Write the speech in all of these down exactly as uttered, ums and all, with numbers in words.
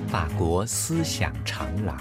法国思想长廊。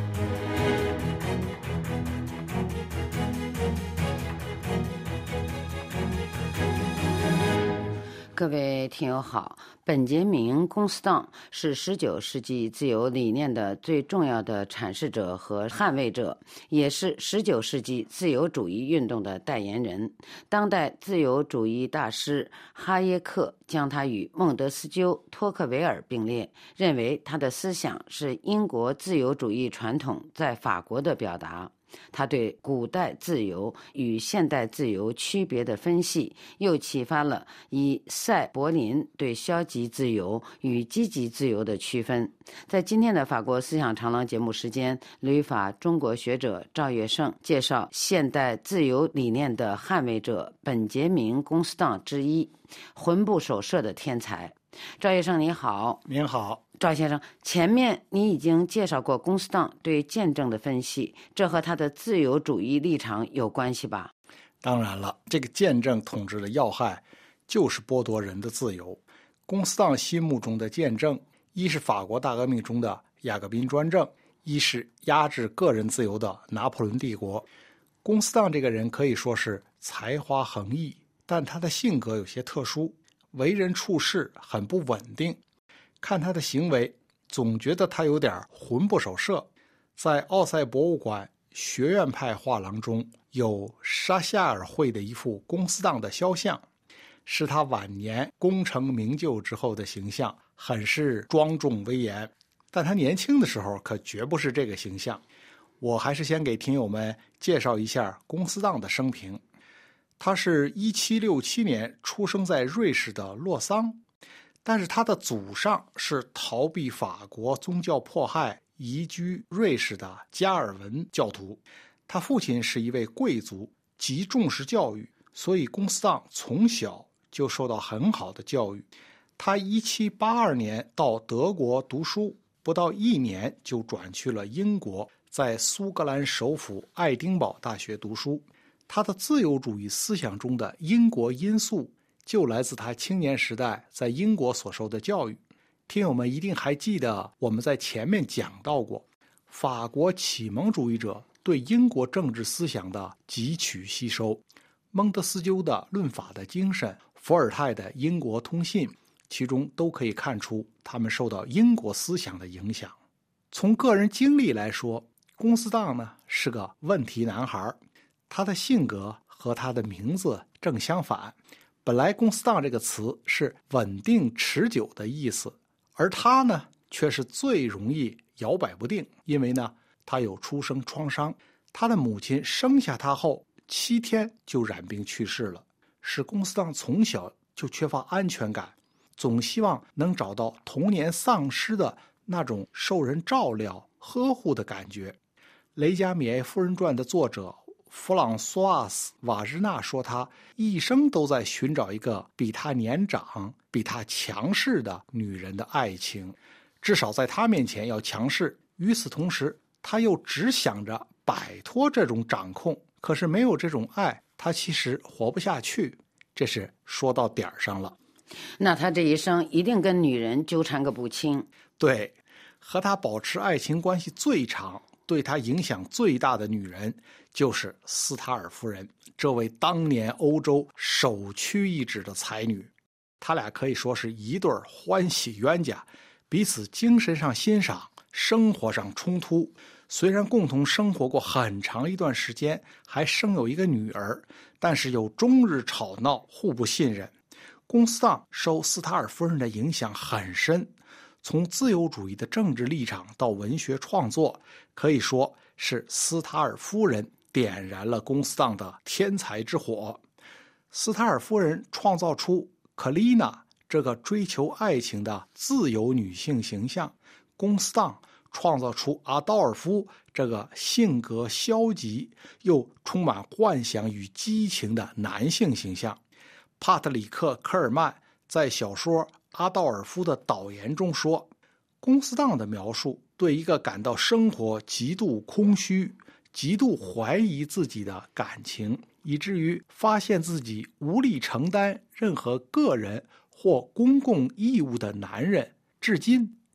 各位听友好，本杰明·龚斯当是十九世纪自由理念的最重要的阐释者和捍卫者，也是十九世纪自由主义运动的代言人。当代自由主义大师哈耶克将他与孟德斯鸠、托克维尔并列，认为他的思想是英国自由主义传统在法国的表达。他对古代自由与现代自由区别的分析，又启发了以塞柏林对消极自由与积极自由的区分。在今天的法国思想长廊节目时间，旅法中国学者赵月胜介绍现代自由理念的捍卫者本杰明·龚斯当之一，魂不守舍的天才。赵月胜你好。 您好。 赵先生，前面你已经介绍过龚斯当对见证的分析，这和他的自由主义立场有关系吧？ 当然了，这个见证统治的要害就是剥夺人的自由。龚斯当心目中的见证，一是法国大革命中的雅各宾专政，一是压制个人自由的拿破仑帝国。龚斯当这个人可以说是才华横溢，但他的性格有些特殊，为人处事很不稳定。看他的行为，总觉得他有点魂不守舍。在奥赛博物馆学院派画廊中，有沙夏尔绘的一幅龚斯当的肖像，是他晚年功成名就之后的形象，很是庄重威严。但他年轻的时候可绝不是这个形象。我还是先给听友们介绍一下龚斯当的生平。他是一七六七年出生在瑞士的洛桑，但是他的祖上是逃避法国宗教迫害移居瑞士的加尔文教徒。他父亲是一位贵族，极重视教育，所以龚斯当从小就受到很好的教育。他一七八二年到德国读书，不到一年就转去了英国，在苏格兰首府爱丁堡大学读书。他的自由主义思想中的英国因素就来自他青年时代在英国所受的教育。听友们一定还记得，我们在前面讲到过，法国启蒙主义者对英国政治思想的汲取吸收，孟德斯鸠的论法的精神，伏尔泰的英国通信，其中都可以看出他们受到英国思想的影响。从个人经历来说，龚斯当呢是个问题男孩，他的性格和他的名字正相反。本来龚斯当这个词是稳定持久的意思，而他呢却是最容易摇摆不定，因为呢他有出生创伤。他的母亲生下他后七天就染病去世了，使龚斯当从小就缺乏安全感，总希望能找到童年丧失的那种受人照料呵护的感觉。雷加米埃夫人传的作者弗朗索瓦斯·瓦日纳说，他一生都在寻找一个比他年长、比他强势的女人的爱情，至少在他面前要强势。与此同时，他又只想着摆脱这种掌控，可是没有这种爱，他其实活不下去。这是说到点儿上了。 那他这一生一定跟女人纠缠个不清。 对，和他保持爱情关系最长、对他影响最大的女人就是斯塔尔夫人，这位当年欧洲首屈一指的才女。他俩可以说是一对欢喜冤家，彼此精神上欣赏，生活上冲突。虽然共同生活过很长一段时间，还生有一个女儿，但是又终日吵闹，互不信任。龚斯当受斯塔尔夫人的影响很深，从自由主义的政治立场到文学创作，可以说是斯塔尔夫人点燃了龚斯当的天才之火。斯塔尔夫人创造出克丽娜这个追求爱情的自由女性形象，龚斯当创造出阿道尔夫这个性格消极又充满幻想与激情的男性形象。帕特里克·科尔曼在小说《阿道尔夫》的导言中说，龚斯当的描述对一个感到生活极度空虚、极度怀疑自己的感情，以至于发现自己无力承担任何个人或公共义务的男人，至今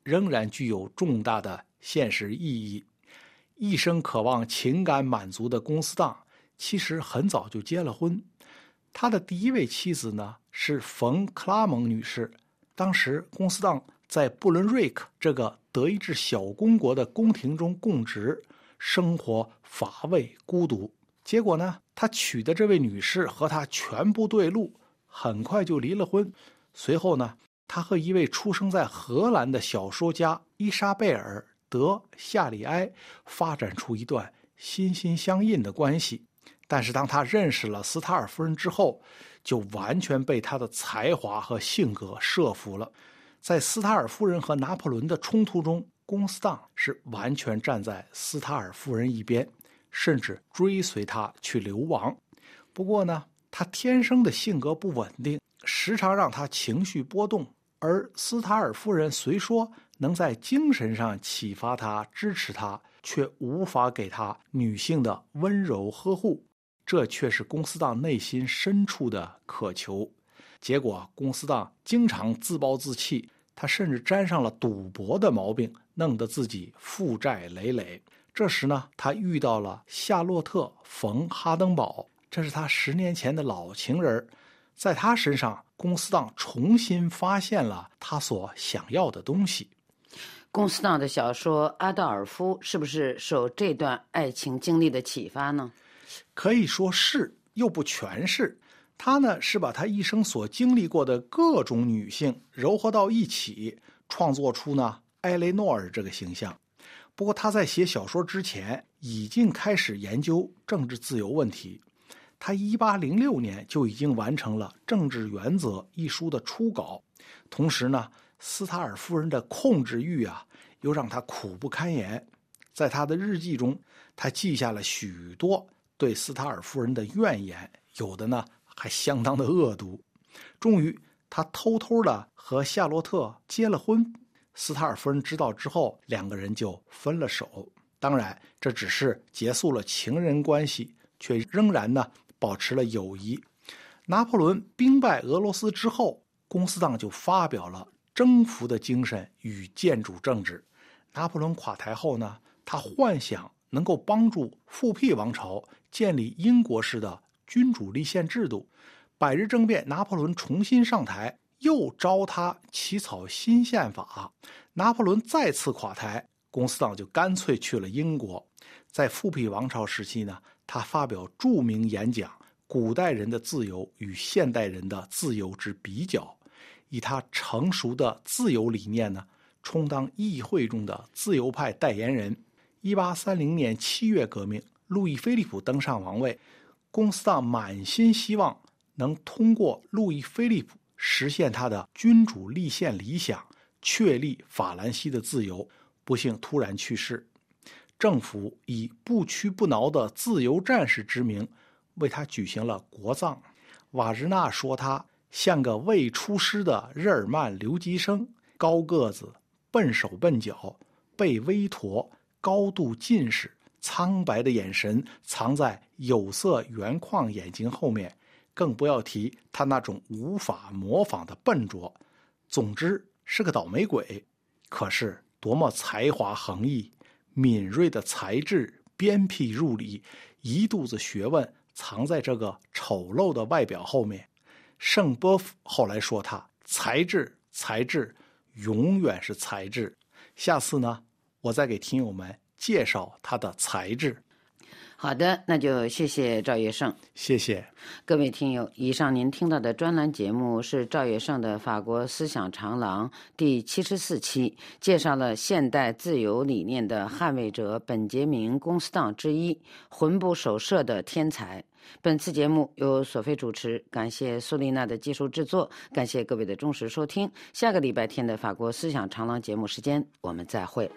仍然具有重大的现实意义。一生渴望情感满足的龚斯当，其实很早就结了婚。他的第一位妻子呢是冯·克拉蒙女士。当时龚斯当在布伦瑞克这个德意志小公国的宫廷中供职，生活乏味孤独。结果呢，他娶的这位女士和他全不对路，很快就离了婚。随后呢，他和一位出生在荷兰的小说家伊莎贝尔·德夏里埃发展出一段心心相印的关系。但是当他认识了斯塔尔夫人之后，就完全被他的才华和性格摄服了。在斯塔尔夫人和拿破仑的冲突中，龚斯当是完全站在斯塔尔夫人一边，甚至追随他去流亡。不过呢，他天生的性格不稳定，时常让他情绪波动，而斯塔尔夫人虽说能在精神上启发他、支持他，却无法给他女性的温柔呵护，这却是龚斯当内心深处的渴求。结果龚斯当经常自暴自弃，他甚至沾上了赌博的毛病，弄得自己负债累累。这时呢，他遇到了夏洛特·冯·哈登堡，这是他十年前的老情人。在他身上，龚斯当重新发现了他所想要的东西。 龚斯当的小说《阿道尔夫》是不是受这段爱情经历的启发呢？ 可以说是，又不全是。他呢，是把他一生所经历过的各种女性糅合到一起，创作出呢埃雷诺尔这个形象。不过他在写小说之前已经开始研究政治自由问题。他一八零六年就已经完成了《政治原则》一书的初稿。同时呢，斯塔尔夫人的控制欲啊，又让他苦不堪言。在他的日记中，他记下了许多对斯塔尔夫人的怨言，有的呢还相当的恶毒。终于他偷偷的和夏洛特结了婚。斯塔尔夫人知道之后，两个人就分了手。当然这只是结束了情人关系，却仍然呢保持了友谊。拿破仑兵败俄罗斯之后，龚斯当就发表了征服的精神与建主政治。拿破仑垮台后呢，他幻想能够帮助复辟王朝建立英国式的君主立宪制度。百日政变，拿破仑重新上台，又召他起草新宪法。拿破仑再次垮台，龚斯当就干脆去了英国。在复辟王朝时期呢，他发表著名演讲《古代人的自由与现代人的自由之比较》，以他成熟的自由理念呢，充当议会中的自由派代言人。一八三零年七月革命，路易菲利普登上王位，龚斯当满心希望能通过路易菲利普实现他的君主立宪理想，确立法兰西的自由，不幸突然去世。政府以不屈不挠的自由战士之名为他举行了国葬。瓦日纳说他像个未出师的日耳曼留级生，高个子，笨手笨脚，背微驼，高度近视，苍白的眼神藏在有色圆框眼睛后面，更不要提他那种无法模仿的笨拙。总之是个倒霉鬼。可是多么才华横溢，敏锐的才智，鞭辟入里，一肚子学问藏在这个丑陋的外表后面。圣波夫后来说他才智，才智，永远是才智。下次呢，我再给听友们介绍他的才智。 好的，那就谢谢赵月胜。 谢谢各位听友，以上您听到的专栏节目是赵月胜的法国思想长廊第七十四期，介绍了现代自由理念的捍卫者本杰明·龚斯当之一，魂不守舍的天才。本次节目由索菲主持，感谢苏丽娜的技术制作，感谢各位的忠实收听。下个礼拜天的法国思想长廊节目时间，我们再会。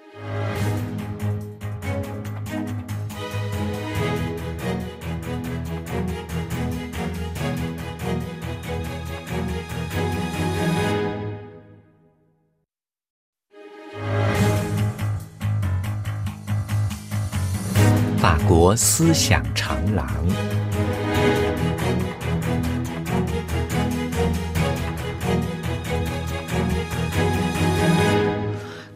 法国思想长廊。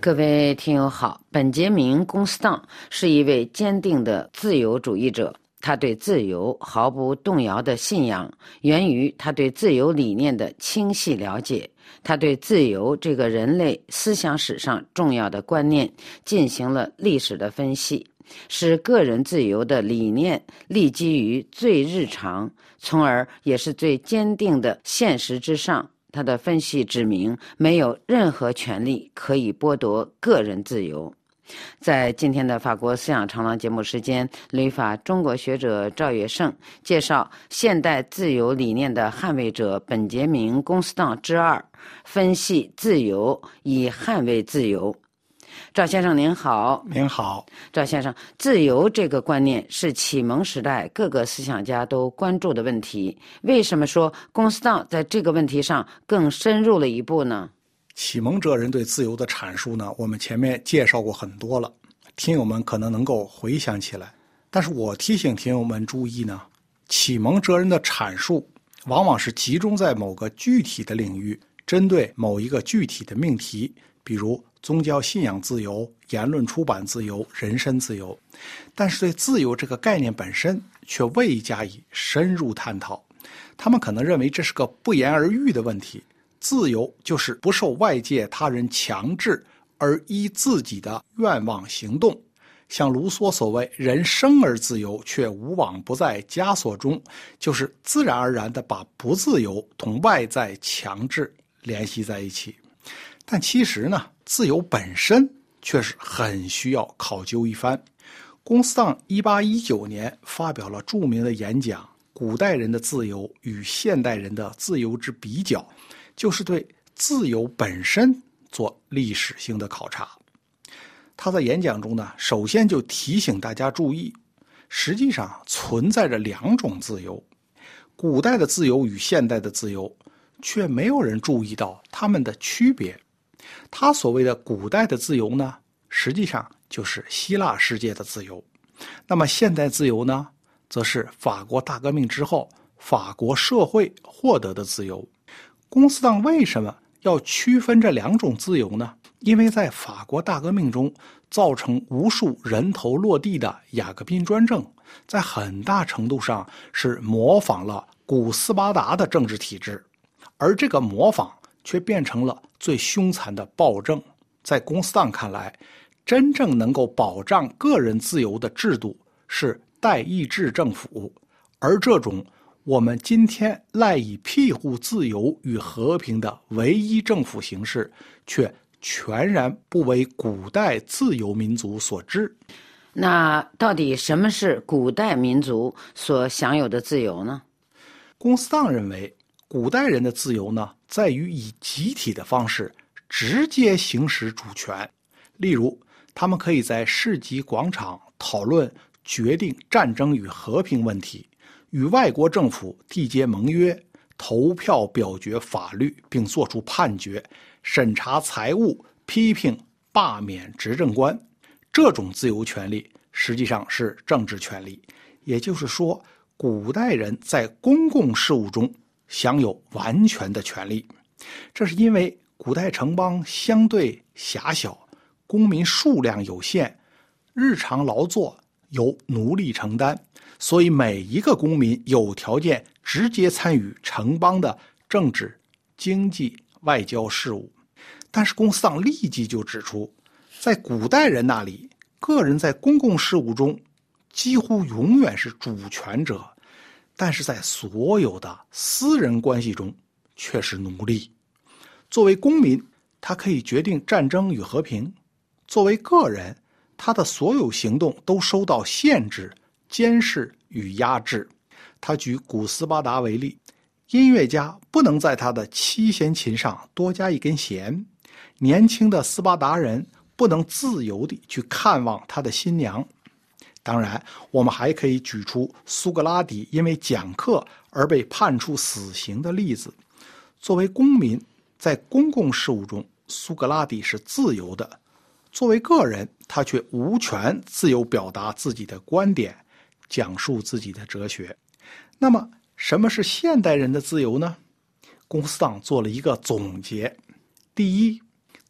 各位听友好，本杰明·龚斯当是一位坚定的自由主义者，他对自由毫不动摇的信仰源于他对自由理念的清晰了解。他对自由这个人类思想史上重要的观念进行了历史的分析，使个人自由的理念立基于最日常，从而也是最坚定的现实之上。他的分析指明，没有任何权利可以剥夺个人自由。在今天的法国思想长廊节目时间，旅法中国学者赵月胜介绍现代自由理念的捍卫者本杰明·龚斯当之二，分析自由以捍卫自由。赵先生您好。 您好。 赵先生，自由这个观念是启蒙时代各个思想家都关注的问题，为什么说龚斯当在这个问题上更深入了一步呢？ 启蒙哲人对自由的阐述呢，我们前面介绍过很多了，听友们可能能够回想起来。但是我提醒听友们注意呢，启蒙哲人的阐述往往是集中在某个具体的领域，针对某一个具体的命题，比如宗教信仰自由、言论出版自由、人身自由，但是对自由这个概念本身却未加以深入探讨。他们可能认为这是个不言而喻的问题，自由就是不受外界他人强制而依自己的愿望行动。像卢梭所谓人生而自由，却无往不在枷锁中，就是自然而然地把不自由同外在强制联系在一起。但其实呢，自由本身却是很需要考究一番。龚斯当一八一九年发表了著名的演讲《古代人的自由与现代人的自由之比较》，就是对自由本身做历史性的考察。他在演讲中呢，首先就提醒大家注意，实际上存在着两种自由，古代的自由与现代的自由，却没有人注意到它们的区别。他所谓的古代的自由呢，实际上就是希腊世界的自由。那么现代自由呢，则是法国大革命之后法国社会获得的自由。龚斯当为什么要区分这两种自由呢？因为在法国大革命中造成无数人头落地的雅各宾专政，在很大程度上是模仿了古斯巴达的政治体制，而这个模仿却变成了最凶残的暴政。在龚斯当看来，真正能够保障个人自由的制度是代议制政府，而这种我们今天赖以庇护自由与和平的唯一政府形式，却全然不为古代自由民族所知。 那到底什么是古代民族所享有的自由呢？ 龚斯当认为，古代人的自由呢，在于以集体的方式直接行使主权。例如，他们可以在市集广场讨论决定战争与和平问题，与外国政府缔结盟约，投票表决法律并作出判决，审查财务，批评罢免执政官。这种自由权利实际上是政治权利，也就是说，古代人在公共事务中享有完全的权利。这是因为古代城邦相对狭小，公民数量有限，日常劳作由奴隶承担，所以每一个公民有条件直接参与城邦的政治、经济、外交事务。但是龚斯当立即就指出，在古代人那里，个人在公共事务中几乎永远是主权者，但是在所有的私人关系中却是奴隶。作为公民，他可以决定战争与和平；作为个人，他的所有行动都受到限制、监视与压制。他举古斯巴达为例，音乐家不能在他的七弦琴上多加一根弦，年轻的斯巴达人不能自由地去看望他的新娘。当然，我们还可以举出苏格拉底因为讲课而被判处死刑的例子。作为公民，在公共事务中，苏格拉底是自由的；作为个人，他却无权自由表达自己的观点，讲述自己的哲学。那么，什么是现代人的自由呢？龚斯当做了一个总结。第一，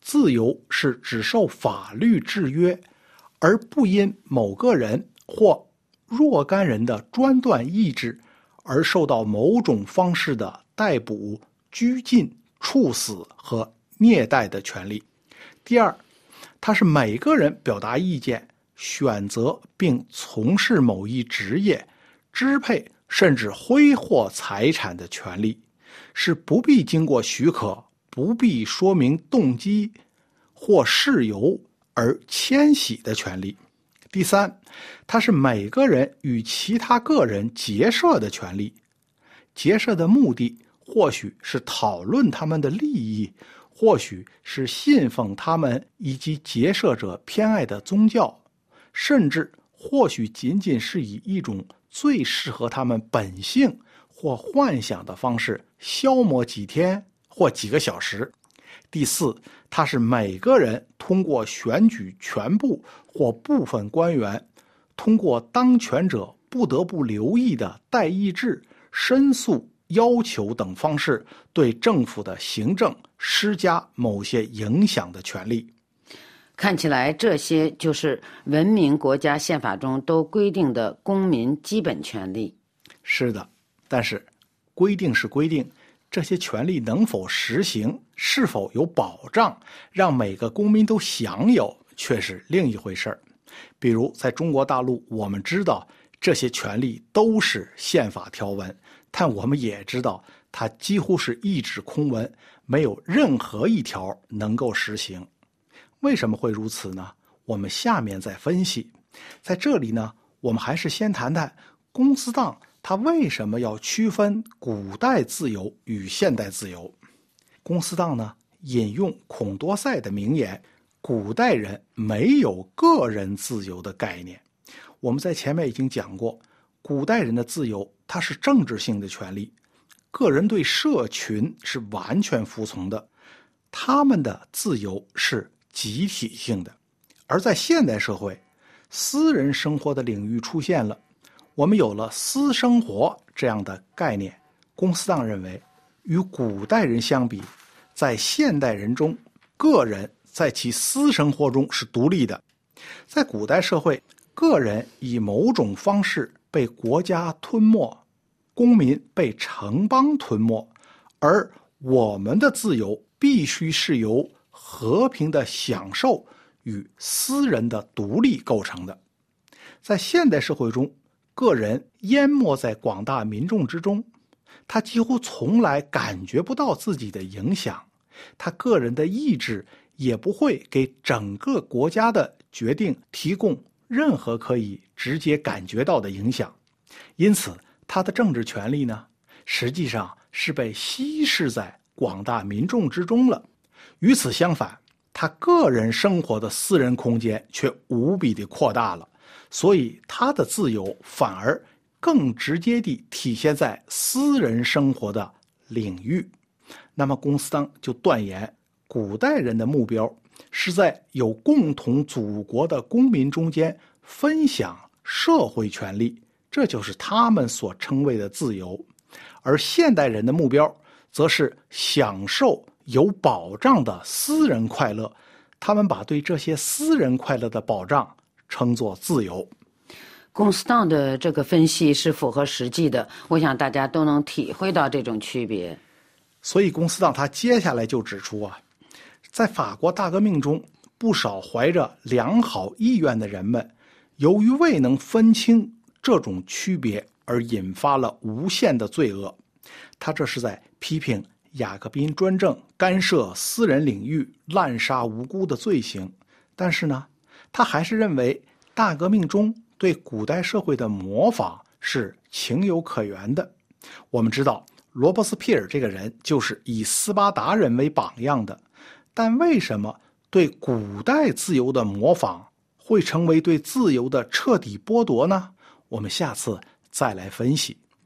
自由是只受法律制约，而不因某个人或若干人的专断意志而受到某种方式的逮捕、拘禁、处死和虐待的权利。第二，它是每个人表达意见、选择并从事某一职业、支配甚至挥霍财产的权利，是不必经过许可、不必说明动机或事由而迁徙的权利。第三，它是每个人与其他个人结社的权利。结社的目的或许是讨论他们的利益，或许是信奉他们以及结社者偏爱的宗教，甚至或许仅仅是以一种最适合他们本性或幻想的方式消磨几天或几个小时。第四，它是每个人通过选举全部或部分官员，通过当权者不得不留意的代议制、申诉、要求等方式对政府的行政施加某些影响的权利。 看起来这些就是文明国家宪法中都规定的公民基本权利。 是的，但是规定是规定，这些权利能否实行，是否有保障，让每个公民都享有，却是另一回事儿。比如在中国大陆，我们知道这些权利都是宪法条文，但我们也知道它几乎是一纸空文，没有任何一条能够实行。为什么会如此呢？我们下面再分析。在这里呢，我们还是先谈谈公司党它为什么要区分古代自由与现代自由。公司党呢，引用孔多塞的名言，古代人没有个人自由的概念。我们在前面已经讲过，古代人的自由它是政治性的权利，个人对社群是完全服从的，他们的自由是集体性的。而在现代社会，私人生活的领域出现了，我们有了私生活这样的概念。公司党认为，与古代人相比，在现代人中，个人在其私生活中是独立的。在古代社会，个人以某种方式被国家吞没，公民被城邦吞没，而我们的自由必须是由和平的享受与私人的独立构成的。在现代社会中，个人淹没在广大民众之中，他几乎从来感觉不到自己的影响，他个人的意志也不会给整个国家的决定提供任何可以直接感觉到的影响。因此，他的政治权利呢，实际上是被稀释在广大民众之中了。与此相反，他个人生活的私人空间却无比地扩大了，所以他的自由反而更直接地体现在私人生活的领域。那么公司党就断言，古代人的目标是在有共同祖国的公民中间分享社会权利，这就是他们所称谓的自由。而现代人的目标则是享受有保障的私人快乐，他们把对这些私人快乐的保障称作自由。 公司党的这个分析是符合实际的，我想大家都能体会到这种区别。 所以公司党他接下来就指出啊，在法国大革命中，不少怀着良好意愿的人们，由于未能分清这种区别而引发了无限的罪恶。他这是在批评雅各宾专政干涉私人领域、滥杀无辜的罪行。但是呢，他还是认为大革命中对古代社会的模仿是情有可原的。我们知道罗伯斯庇尔这个人就是以斯巴达人为榜样的，但为什么对古代自由的模仿会成为对自由的彻底剥夺呢？我们下次再来分析。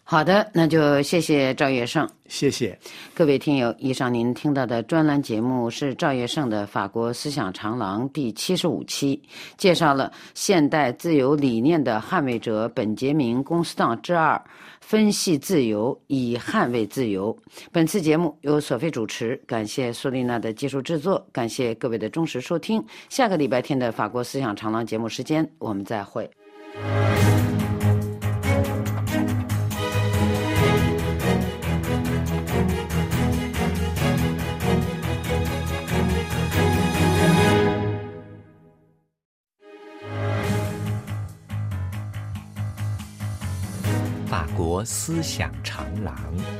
好的，那就谢谢赵月胜。 谢谢各位听友，以上您听到的专栏节目是赵月胜的《法国思想长廊》第七十五期，介绍了现代自由理念的捍卫者本杰明·龚斯当之二，分析自由以捍卫自由。本次节目由索菲主持，感谢苏丽娜的技术制作，感谢各位的忠实收听。下个礼拜天的法国思想长廊节目时间，我们再会。 法国思想长廊。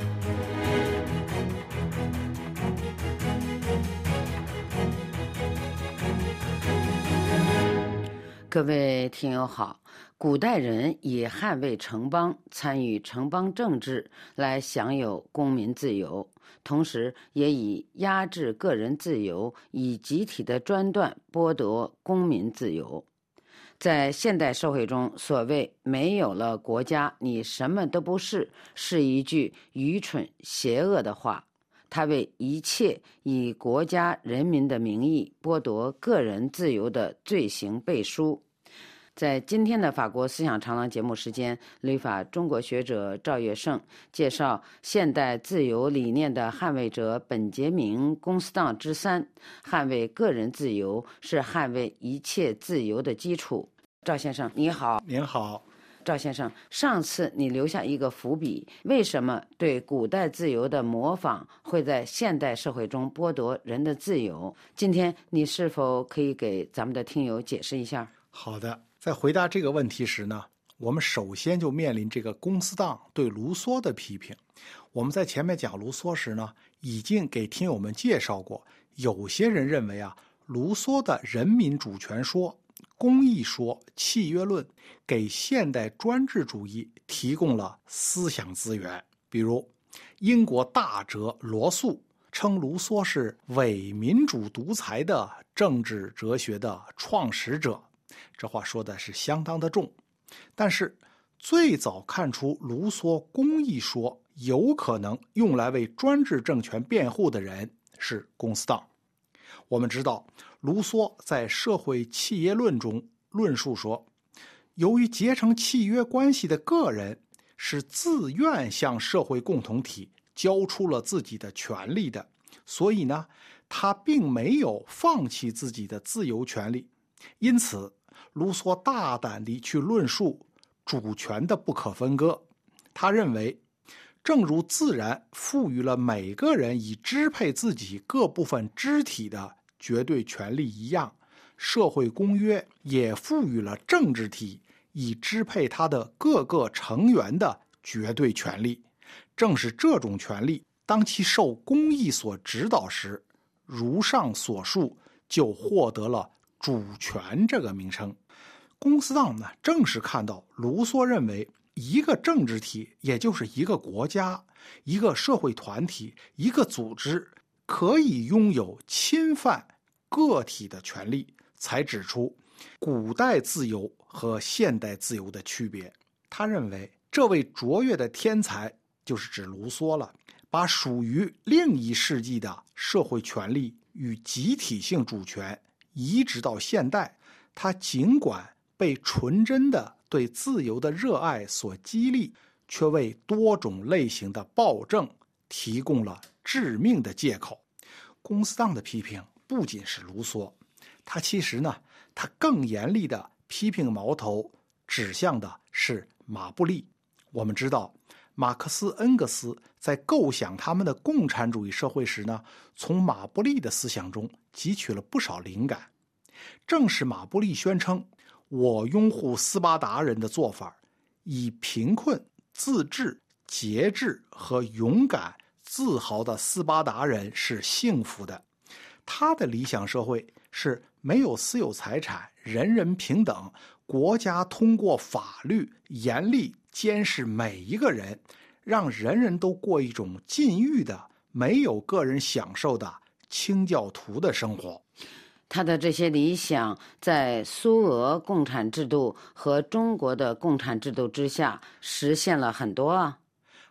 各位听友好，古代人以捍卫城邦、参与城邦政治来享有公民自由，同时也以压制个人自由、以集体的专断剥夺公民自由。在现代社会中，所谓没有了国家你什么都不是，是一句愚蠢邪恶的话。它为一切以国家人民的名义剥夺个人自由的罪行背书。在今天的法国思想长廊节目时间，旅法中国学者赵月胜介绍现代自由理念的捍卫者本杰明·龚斯当之三，捍卫个人自由是捍卫一切自由的基础。赵先生你好。 您好。 赵先生，上次你留下一个伏笔，为什么对古代自由的模仿会在现代社会中剥夺人的自由？今天你是否可以给咱们的听友解释一下？ 好的，在回答这个问题时呢，我们首先就面临这个龚斯当对卢梭的批评。我们在前面讲卢梭时呢，已经给听友们介绍过，有些人认为啊，卢梭的人民主权说、公益说、契约论给现代专制主义提供了思想资源。比如英国大哲罗素称卢梭是伪民主独裁的政治哲学的创始者，这话说的是相当的重。但是最早看出卢梭公益说有可能用来为专制政权辩护的人是龚斯当。我们知道卢梭在《社会契约论》中论述说，由于结成契约关系的个人是自愿向社会共同体交出了自己的权利的，所以呢，他并没有放弃自己的自由权利。因此卢梭大胆地去论述主权的不可分割。他认为，正如自然赋予了每个人以支配自己各部分肢体的绝对权利一样，社会公约也赋予了政治体以支配它的各个成员的绝对权利。正是这种权利，当其受公义所指导时，如上所述，就获得了主权这个名称。龚斯当呢，正是看到卢梭认为一个政治体，也就是一个国家、一个社会团体、一个组织，可以拥有侵犯个体的权利，才指出古代自由和现代自由的区别。他认为这位卓越的天才就是指卢梭了，把属于另一世纪的社会权利与集体性主权移植到现代。他尽管被纯真的对自由的热爱所激励，却为多种类型的暴政提供了致命的借口。龚斯当的批评不仅是卢梭，他其实呢，他更严厉的批评矛头指向的是马布利。我们知道，马克思、恩格斯在构想他们的共产主义社会时呢，从马布利的思想中汲取了不少灵感。正是马布利宣称，我拥护斯巴达人的做法，以贫困、自治、节制和勇敢自豪的斯巴达人是幸福的。他的理想社会是没有私有财产，人人平等，国家通过法律严厉监视每一个人，让人人都过一种禁欲的、没有个人享受的清教徒的生活。 他的这些理想在苏俄共产制度和中国的共产制度之下实现了很多啊。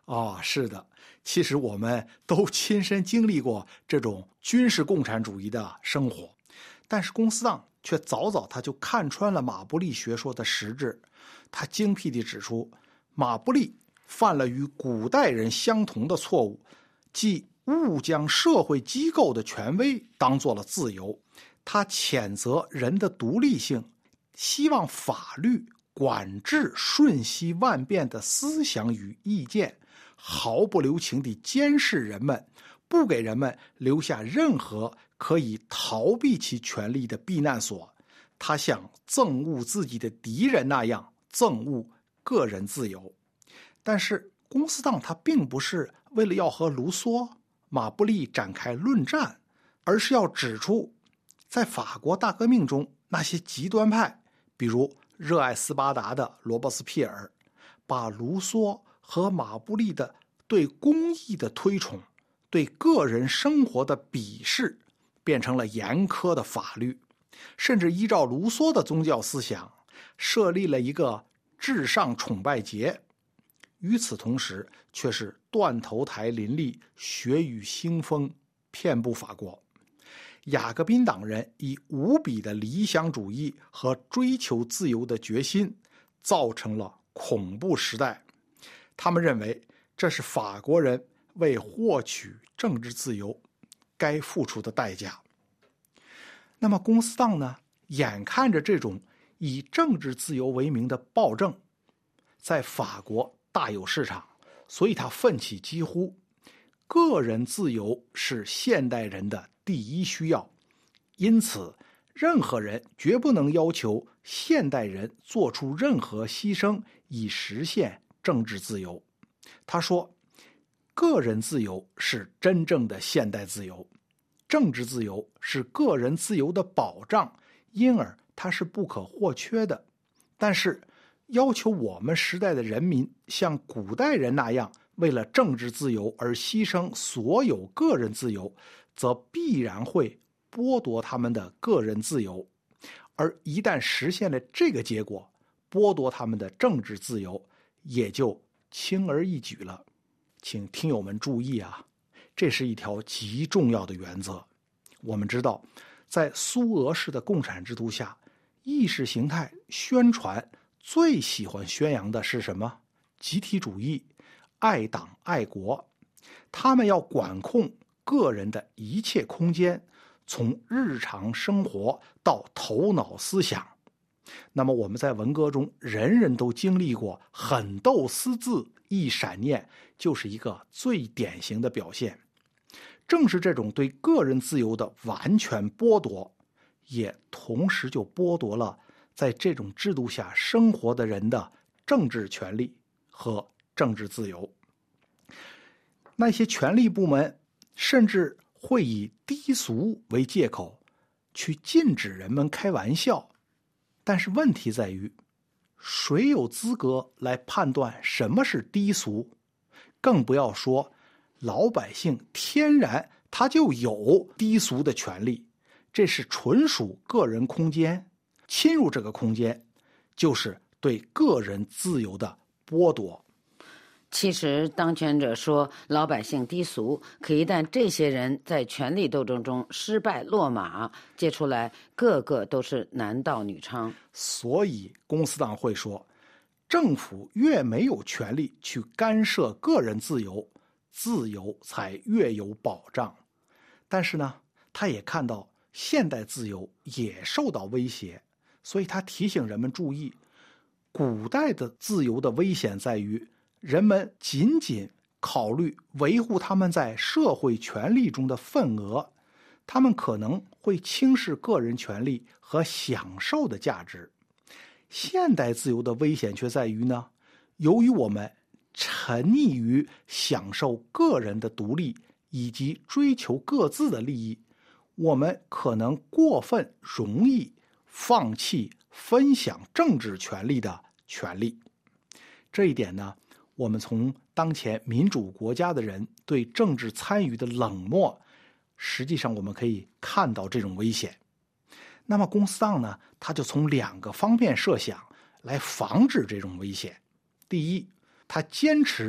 哦，是的，其实我们都亲身经历过这种军事共产主义的生活，但是龚斯当却早早他就看穿了马布利学说的实质。他精辟地指出，马布利犯了与古代人相同的错误，即误将社会机构的权威当作了自由。他谴责人的独立性，希望法律管制瞬息万变的思想与意见，毫不留情地监视人们，不给人们留下任何可以逃避其权利的避难所。他像憎恶自己的敌人那样憎恶个人自由。但是龚斯当他并不是为了要和卢梭、马布利展开论战，而是要指出在法国大革命中那些极端派，比如热爱斯巴达的罗伯斯庇尔，把卢梭和马布利的对公义的推崇、对个人生活的鄙视变成了严苛的法律，甚至依照卢梭的宗教思想设立了一个至上崇拜节。与此同时，却是断头台林立，血雨腥风，遍布法国。雅各宾党人以无比的理想主义和追求自由的决心，造成了恐怖时代。他们认为这是法国人为获取政治自由该付出的代价。那么龚斯当呢，眼看着这种以政治自由为名的暴政在法国大有市场，所以他奋起疾呼，个人自由是现代人的第一需要，因此任何人绝不能要求现代人做出任何牺牲以实现政治自由。他说，个人自由是真正的现代自由，政治自由是个人自由的保障，因而它是不可或缺的。但是要求我们时代的人民像古代人那样为了政治自由而牺牲所有个人自由，则必然会剥夺他们的个人自由，而一旦实现了这个结果，剥夺他们的政治自由也就轻而易举了。请听友们注意啊，这是一条极重要的原则。我们知道，在苏俄式的共产制度下，意识形态宣传最喜欢宣扬的是什么？集体主义，爱党爱国。他们要管控个人的一切空间，从日常生活到头脑思想。那么我们在文革中人人都经历过狠斗私自一闪念，就是一个最典型的表现。正是这种对个人自由的完全剥夺，也同时就剥夺了在这种制度下生活的人的政治权利和政治自由。那些权力部门甚至会以低俗为借口去禁止人们开玩笑，但是问题在于，谁有资格来判断什么是低俗？更不要说老百姓天然他就有低俗的权利，这是纯属个人空间，侵入这个空间就是对个人自由的剥夺。 其实当权者说老百姓低俗，可一旦这些人在权力斗争中失败落马，接出来个个都是男盗女娼。 所以龚斯当会说，政府越没有权利去干涉个人自由，自由才越有保障。但是呢，他也看到现代自由也受到威胁，所以他提醒人们注意，古代的自由的危险在于人们仅仅考虑维护他们在社会权利中的份额，他们可能会轻视个人权利和享受的价值。现代自由的危险却在于呢，由于我们沉溺于享受个人的独立以及追求各自的利益，我们可能过分容易放弃分享政治权利的权利。这一点呢，我们从当前民主国家的人对政治参与的冷漠，实际上我们可以看到这种危险。那么龚斯当呢，他就从两个方面设想来防止这种危险。第一，他坚持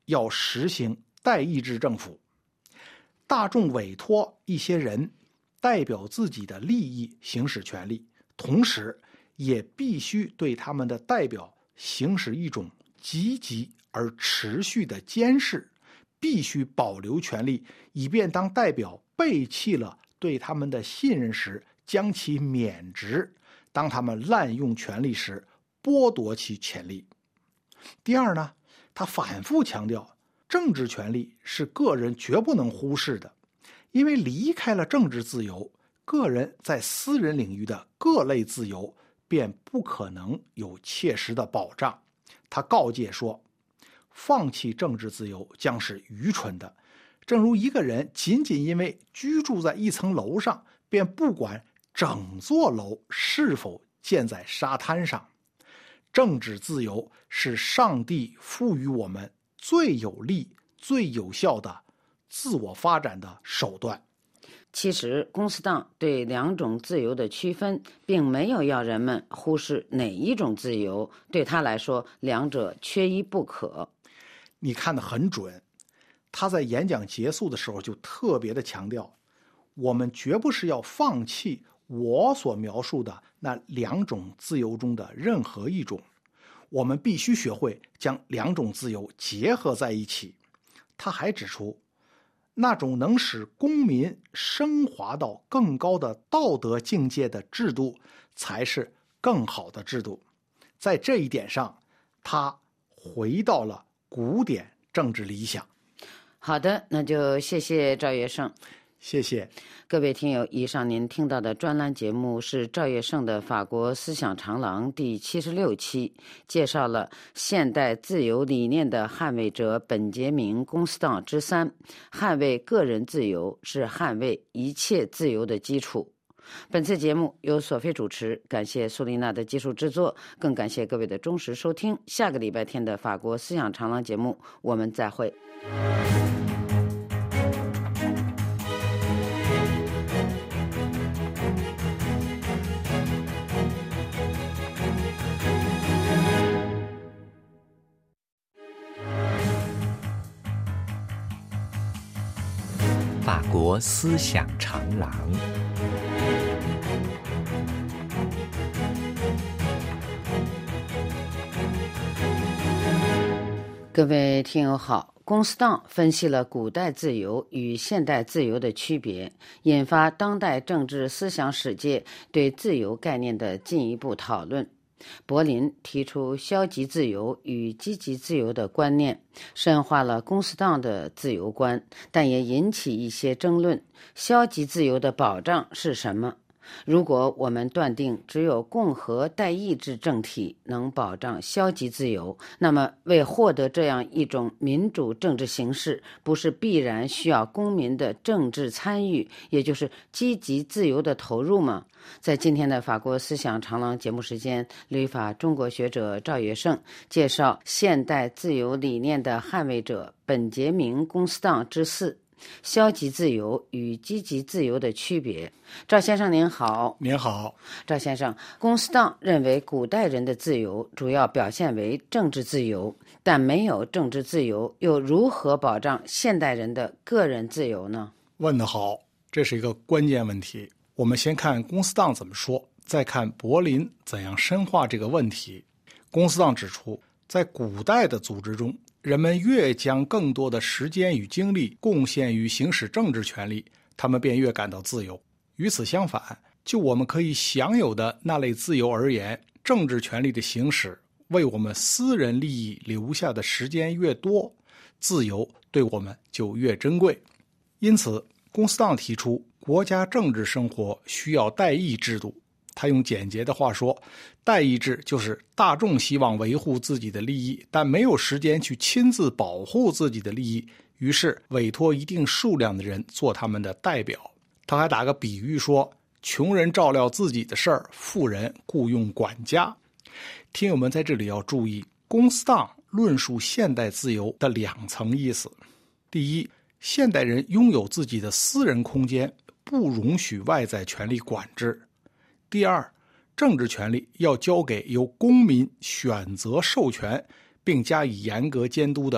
要实行代议制政府。大众委托一些人代表自己的利益行使权利，同时也必须对他们的代表行使一种积极而持续的监视，必须保留权利，以便当代表背弃了对他们的信任时将其免职，当他们滥用权力时剥夺其权利。第二呢，他反复强调政治权利是个人绝不能忽视的，因为离开了政治自由，个人在私人领域的各类自由便不可能有切实的保障。他告诫说，放弃政治自由将是愚蠢的，正如一个人仅仅因为居住在一层楼上，便不管整座楼是否建在沙滩上。政治自由是上帝赋予我们最有力、最有效的自我发展的手段。 其实公司党对两种自由的区分并没有要人们忽视哪一种自由，对他来说两者缺一不可。 你看得很准，他在演讲结束的时候就特别的强调，我们绝不是要放弃我所描述的那两种自由中的任何一种，我们必须学会将两种自由结合在一起。他还指出，那种能使公民升华到更高的道德境界的制度才是更好的制度。在这一点上，他回到了古典政治理想。 好的，那就谢谢赵月胜。 谢谢各位听友，以上您听到的专栏节目是赵月胜的《法国思想长廊》第七十六期，介绍了现代自由理念的捍卫者本杰明·龚斯当之三：捍卫个人自由是捍卫一切自由的基础。本次节目由索菲主持，感谢苏丽娜的技术制作，更感谢各位的忠实收听。下个礼拜天的《法国思想长廊》节目，我们再会。 法国思想长廊。 各位听友好，龚斯当分析了古代自由与现代自由的区别，引发当代政治思想史界对自由概念的进一步讨论。柏林提出消极自由与积极自由的观念，深化了龚斯当的自由观，但也引起一些争论。消极自由的保障是什么？如果我们断定只有共和代议制政体能保障消极自由，那么为获得这样一种民主政治形式，不是必然需要公民的政治参与，也就是积极自由的投入吗？在今天的法国思想长廊节目时间，旅法中国学者赵月胜介绍现代自由理念的捍卫者本杰明·龚斯当之四：消极自由与积极自由的区别。赵先生您好。 您好。 赵先生，龚斯当认为古代人的自由主要表现为政治自由，但没有政治自由，又如何保障现代人的个人自由呢？ 问得好，这是一个关键问题。我们先看龚斯当怎么说，再看柏林怎样深化这个问题。龚斯当指出，在古代的组织中，人们越将更多的时间与精力贡献于行使政治权利，他们便越感到自由。与此相反，就我们可以享有的那类自由而言，政治权利的行使为我们私人利益留下的时间越多，自由对我们就越珍贵。因此，龚斯当提出国家政治生活需要代议制度。他用简洁的话说，代议制就是大众希望维护自己的利益，但没有时间去亲自保护自己的利益，于是委托一定数量的人做他们的代表。他还打个比喻说，穷人照料自己的事儿，富人雇佣管家。听友们在这里要注意，龚斯当论述现代自由的两层意思。第一，现代人拥有自己的私人空间，不容许外在权力管制。第二，政治权力要交给由公民选择授权并加以严格监督的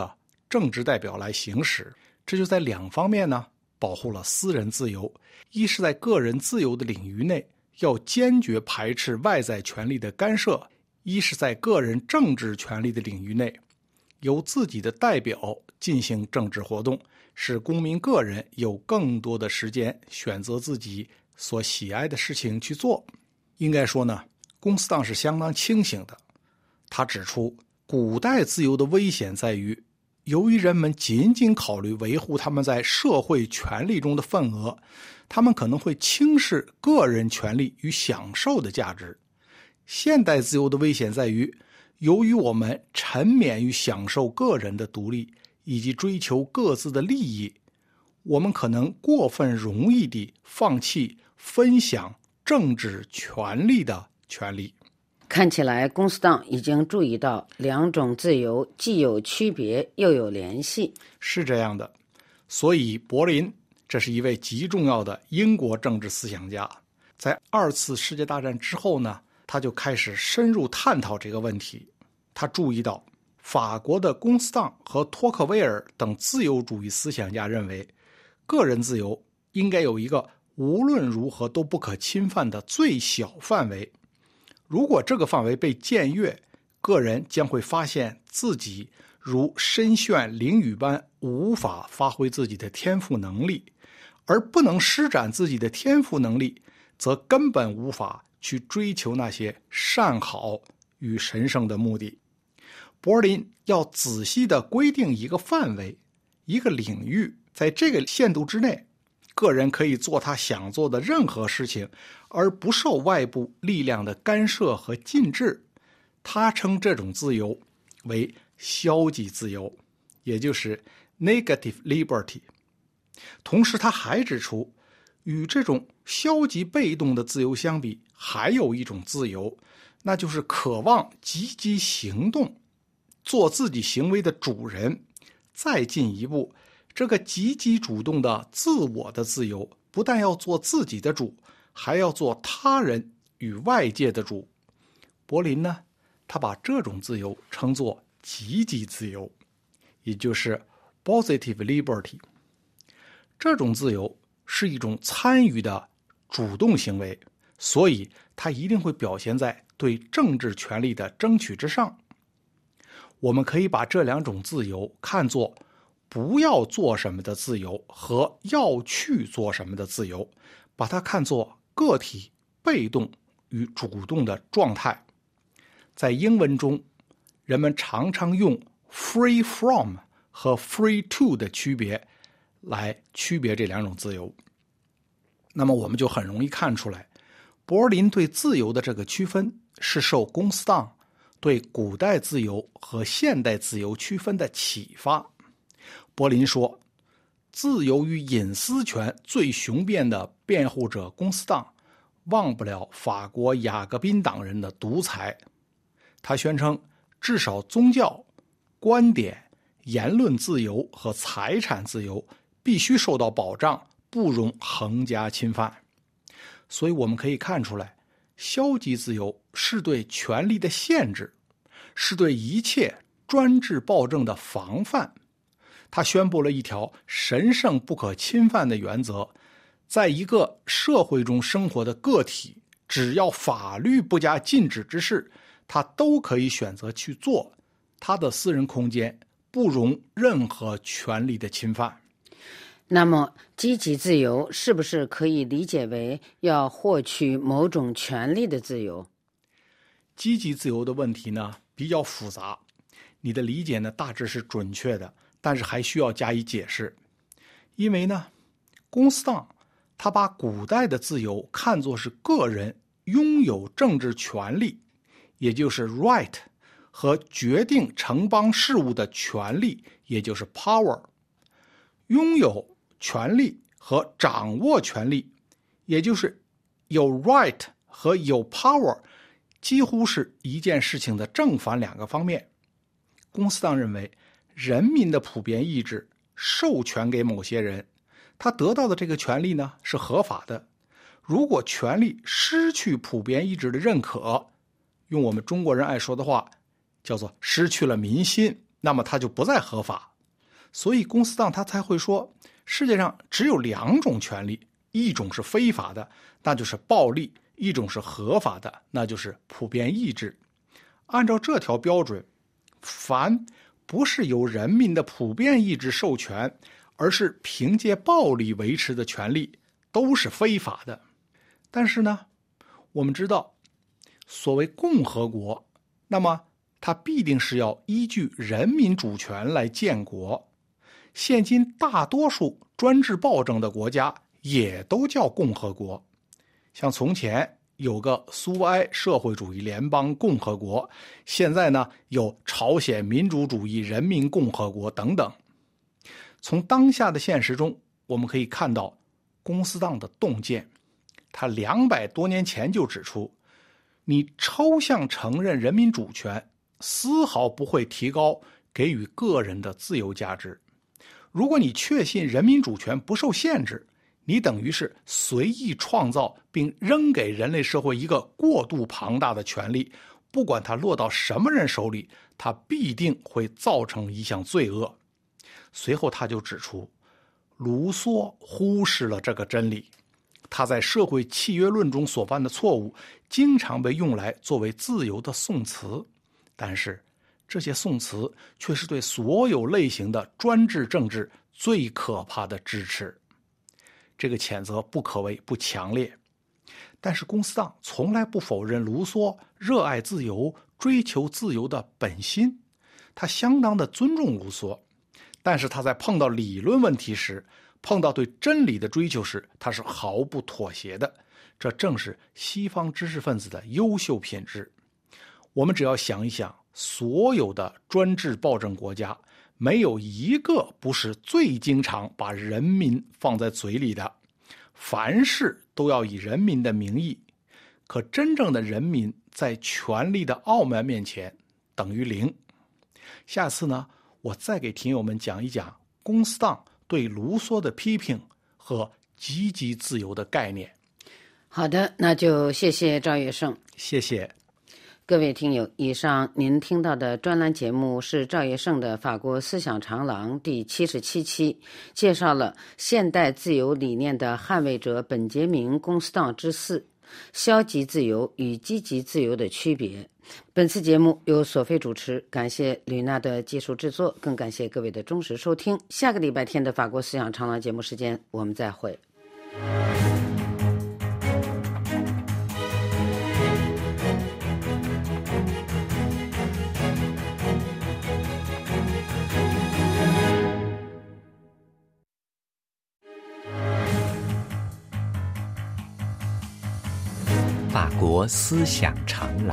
政治代表来行使。这就在两方面呢，保护了私人自由。一是在个人自由的领域内，要坚决排斥外在权力的干涉；一是在个人政治权利的领域内，由自己的代表进行政治活动，使公民个人有更多的时间选择自己所喜爱的事情去做。应该说呢，公司党是相当清醒的。他指出，古代自由的危险在于，由于人们仅仅考虑维护他们在社会权利中的份额，他们可能会轻视个人权利与享受的价值。现代自由的危险在于，由于我们沉湎于享受个人的独立以及追求各自的利益，我们可能过分容易地放弃分享政治权利的权利。 看起来公司党已经注意到两种自由既有区别又有联系。 是这样的，所以柏林，这是一位极重要的英国政治思想家，在二次世界大战之后呢，他就开始深入探讨这个问题。他注意到法国的公司党和托克维尔等自由主义思想家认为，个人自由应该有一个无论如何都不可侵犯的最小范围。如果这个范围被僭越，个人将会发现自己如身陷囹圄般无法发挥自己的天赋能力，而不能施展自己的天赋能力，则根本无法去追求那些善好与神圣的目的。柏林要仔细地规定一个范围，一个领域，在这个限度之内，个人可以做他想做的任何事情，而不受外部力量的干涉和禁制。他称这种自由为消极自由，也就是 negative liberty。 同时他还指出，与这种消极被动的自由相比，还有一种自由，那就是渴望积极行动，做自己行为的主人。再进一步，这个积极主动的自我的自由，不但要做自己的主，还要做他人与外界的主。柏林呢，他把这种自由称作积极自由，也就是 positive liberty。 这种自由是一种参与的主动行为，所以它一定会表现在对政治权利的争取之上。我们可以把这两种自由看作不要做什么的自由和要去做什么的自由，把它看作个体被动与主动的状态。在英文中，人们常常用 free from 和 free to 的区别来区别这两种自由。那么我们就很容易看出来，柏林对自由的这个区分是受公司党对古代自由和现代自由区分的启发。柏林说，自由与隐私权最雄辩的辩护者公司党忘不了法国雅各宾党人的独裁。他宣称，至少宗教、观点、言论自由和财产自由必须受到保障，不容横加侵犯。所以我们可以看出来，消极自由是对权力的限制，是对一切专制暴政的防范。他宣布了一条神圣不可侵犯的原则，在一个社会中生活的个体，只要法律不加禁止之事，他都可以选择去做，他的私人空间不容任何权利的侵犯。 那么积极自由是不是可以理解为要获取某种权利的自由？ 积极自由的问题呢比较复杂，你的理解呢大致是准确的，但是还需要加以解释。因为呢，公司党他把古代的自由看作是个人拥有政治权利，也就是 right， 和决定城邦事务的权利，也就是 power。 拥有权利和掌握权利，也就是有 right 和有 power， 几乎是一件事情的正反两个方面。公司党认为，人民的普遍意志授权给某些人，他得到的这个权利呢是合法的。如果权利失去普遍意志的认可，用我们中国人爱说的话叫做失去了民心，那么它就不再合法。 所以公司党他才会说，世界上只有两种权利，一种是非法的，那就是暴力；一种是合法的，那就是普遍意志。按照这条标准，凡不是由人民的普遍意志授权，而是凭借暴力维持的权利，都是非法的。但是呢，我们知道，所谓共和国，那么它必定是要依据人民主权来建国。现今大多数专制暴政的国家也都叫共和国，像从前有个苏埃社会主义联邦共和国，现在呢有朝鲜民主主义人民共和国等等。从当下的现实中，我们可以看到公司党的洞见，他两百多年前就指出，你抽象承认人民主权，丝毫不会提高给予个人的自由价值。如果你确信人民主权不受限制，你等于是随意创造并扔给人类社会一个过度庞大的权利，不管它落到什么人手里，它必定会造成一项罪恶。随后他就指出，卢梭忽视了这个真理，他在社会契约论中所犯的错误经常被用来作为自由的颂词，但是这些颂词却是对所有类型的专制政治最可怕的支持。这个谴责不可谓不强烈，但是公司党从来不否认卢梭热爱自由、追求自由的本心，他相当的尊重卢梭，但是他在碰到理论问题时，碰到对真理的追求时，他是毫不妥协的。这正是西方知识分子的优秀品质。我们只要想一想，所有的专制暴政国家，没有一个不是最经常把人民放在嘴里的，凡事都要以人民的名义，可真正的人民在权力的傲慢面前等于零。下次呢，我再给听友们讲一讲公司党对卢梭的批评和积极自由的概念。 好的，那就谢谢赵月胜。 谢谢。 各位听友，以上您听到的专栏节目是赵月胜的《法国思想长廊》第七十七期，介绍了现代自由理念的捍卫者本杰明·公斯当之四：消极自由与积极自由的区别。本次节目由索菲主持，感谢吕娜的技术制作，更感谢各位的忠实收听。下个礼拜天的《法国思想长廊》节目时间，我们再会。 法国思想长廊。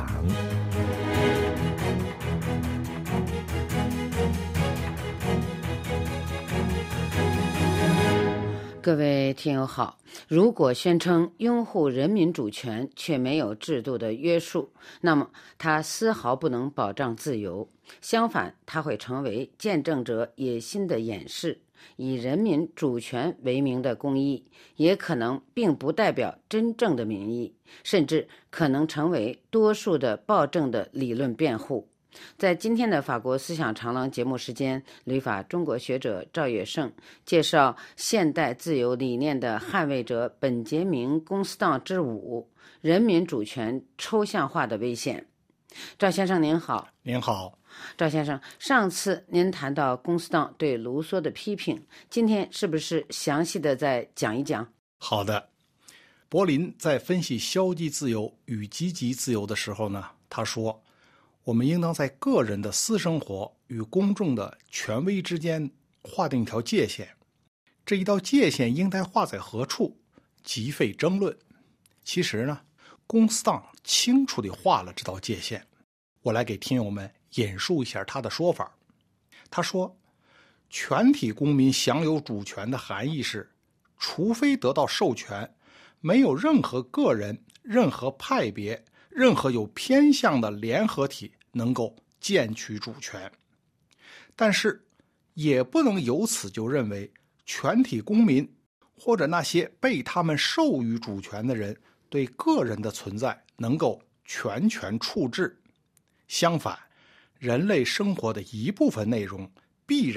各位听友好，如果宣称拥护人民主权却没有制度的约束，那么它丝毫不能保障自由，相反，它会成为见证者野心的掩饰。以人民主权为名的公益，也可能并不代表真正的民意，甚至可能成为多数的暴政的理论辩护。在今天的法国思想长廊节目时间，旅法中国学者赵月胜介绍现代自由理念的捍卫者本杰明·公斯当之五：人民主权抽象化的危险。赵先生您好。 您好。 赵先生，上次您谈到公斯当对卢梭的批评，今天是不是详细的再讲一讲？ 好的。柏林在分析消极自由与积极自由的时候呢，他说，我们应当在个人的私生活与公众的权威之间划定一条界限，这一道界限应该划在何处，极费争论。其实呢，公斯当清楚地画了这道界限。我来给听友们引述一下他的说法。他说，全体公民享有主权的含义是，除非得到授权，没有任何个人、任何派别、任何有偏向的联合体能够兼取主权。但是也不能由此就认为全体公民或者那些被他们授予主权的人对个人的存在能够全权处置。相反，人类生活的一部分内容必然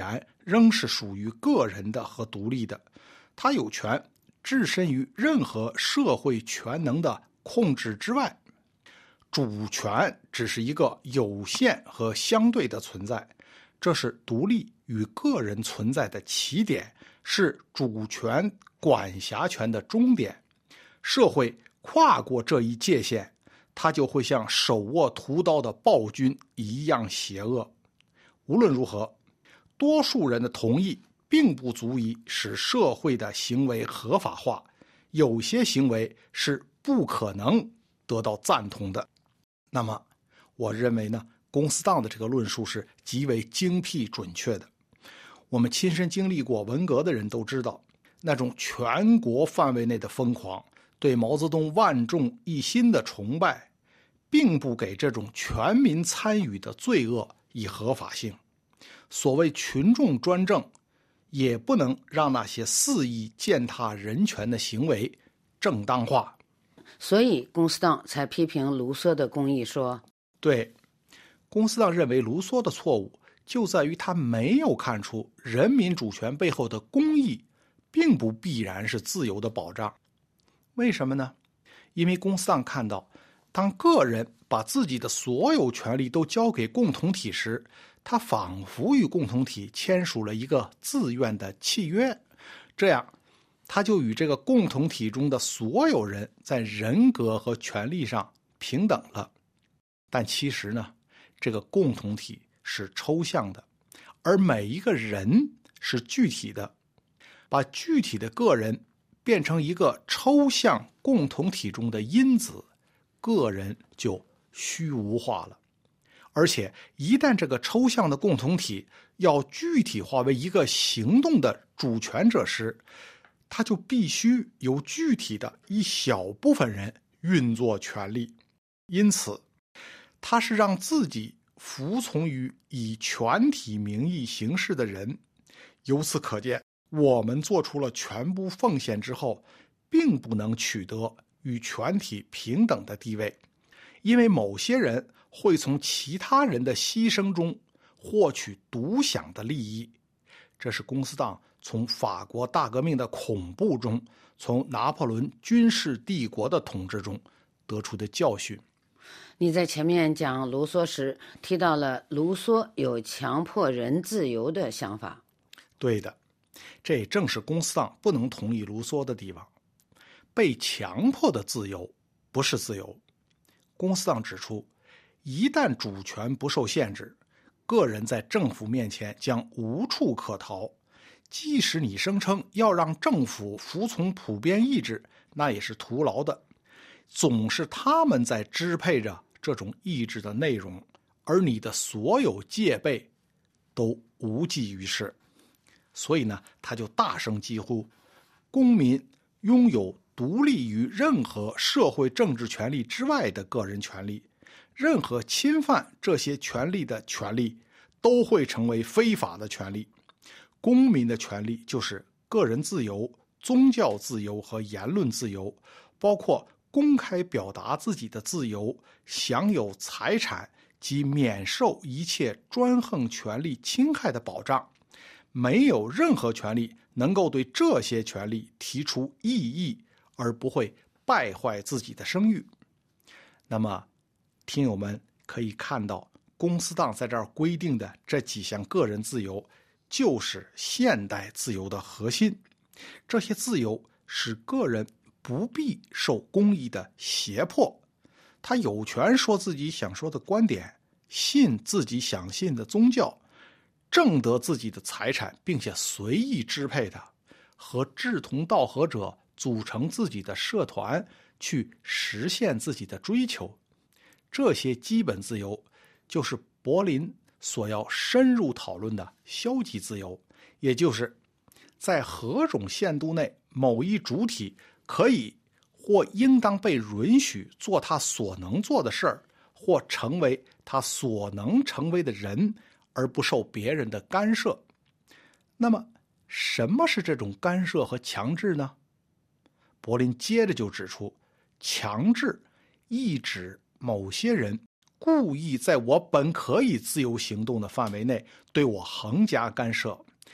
仍是属于个人的和独立的，他有权置身于任何社会权能的控制之外。主权只是一个有限和相对的存在，这是独立与个人存在的起点，是主权管辖权的终点。社会跨过这一界限，它就会像手握屠刀的暴君一样邪恶。无论如何，多数人的同意并不足以使社会的行为合法化，有些行为是不可能得到赞同的。那么我认为呢，公司党的这个论述是极为精辟准确的。我们亲身经历过文革的人都知道，那种全国范围内的疯狂，对毛泽东万众一心的崇拜，并不给这种全民参与的罪恶以合法性。所谓群众专政，也不能让那些肆意践踏人权的行为正当化。 所以公司党才批评卢梭的公义说， 对，公司党认为卢梭的错误就在于他没有看出人民主权背后的公义并不必然是自由的保障。为什么呢？因为公司党看到，当个人把自己的所有权利都交给共同体时，他仿佛与共同体签署了一个自愿的契约，这样他就与这个共同体中的所有人在人格和权利上平等了。但其实呢，这个共同体是抽象的，而每一个人是具体的。把具体的个人变成一个抽象共同体中的因子，个人就虚无化了。而且一旦这个抽象的共同体要具体化为一个行动的主权者时，他就必须由具体的一小部分人运作权力。因此他是让自己服从于以全体名义行事的人。由此可见，我们做出了全部奉献之后，并不能取得与全体平等的地位，因为某些人会从其他人的牺牲中获取独享的利益。这是公司党从法国大革命的恐怖中，从拿破仑军事帝国的统治中得出的教训。 你在前面讲卢梭时提到了卢梭有强迫人自由的想法。 对的，这也正是公司党不能同意卢梭的地方。被强迫的自由不是自由。公司党指出，一旦主权不受限制，个人在政府面前将无处可逃。即使你声称要让政府服从普遍意志，那也是徒劳的。总是他们在支配着这种意志的内容，而你的所有戒备都无济于事。所以呢，他就大声疾呼，公民拥有独立于任何社会政治权利之外的个人权利，任何侵犯这些权利的权利都会成为非法的权利。公民的权利就是个人自由、宗教自由和言论自由，包括公开表达自己的自由、享有财产及免受一切专横权利侵害的保障。没有任何权利能够对这些权利提出异议，而不会败坏自己的声誉。那么听友们可以看到，公司党在这儿规定的这几项个人自由就是现代自由的核心。这些自由使个人不必受公义的胁迫，他有权说自己想说的观点，信自己想信的宗教，挣得自己的财产，并且随意支配它，和志同道合者组成自己的社团，去实现自己的追求。这些基本自由就是柏林所要深入讨论的消极自由，也就是在何种限度内，某一主体可以或应当被允许做他所能做的事儿，或成为他所能成为的人，而不受别人的干涉。那么什么是这种干涉和强制呢？柏林接着就指出，强制意指某些人故意在我本可以自由行动的范围内对我横加干涉，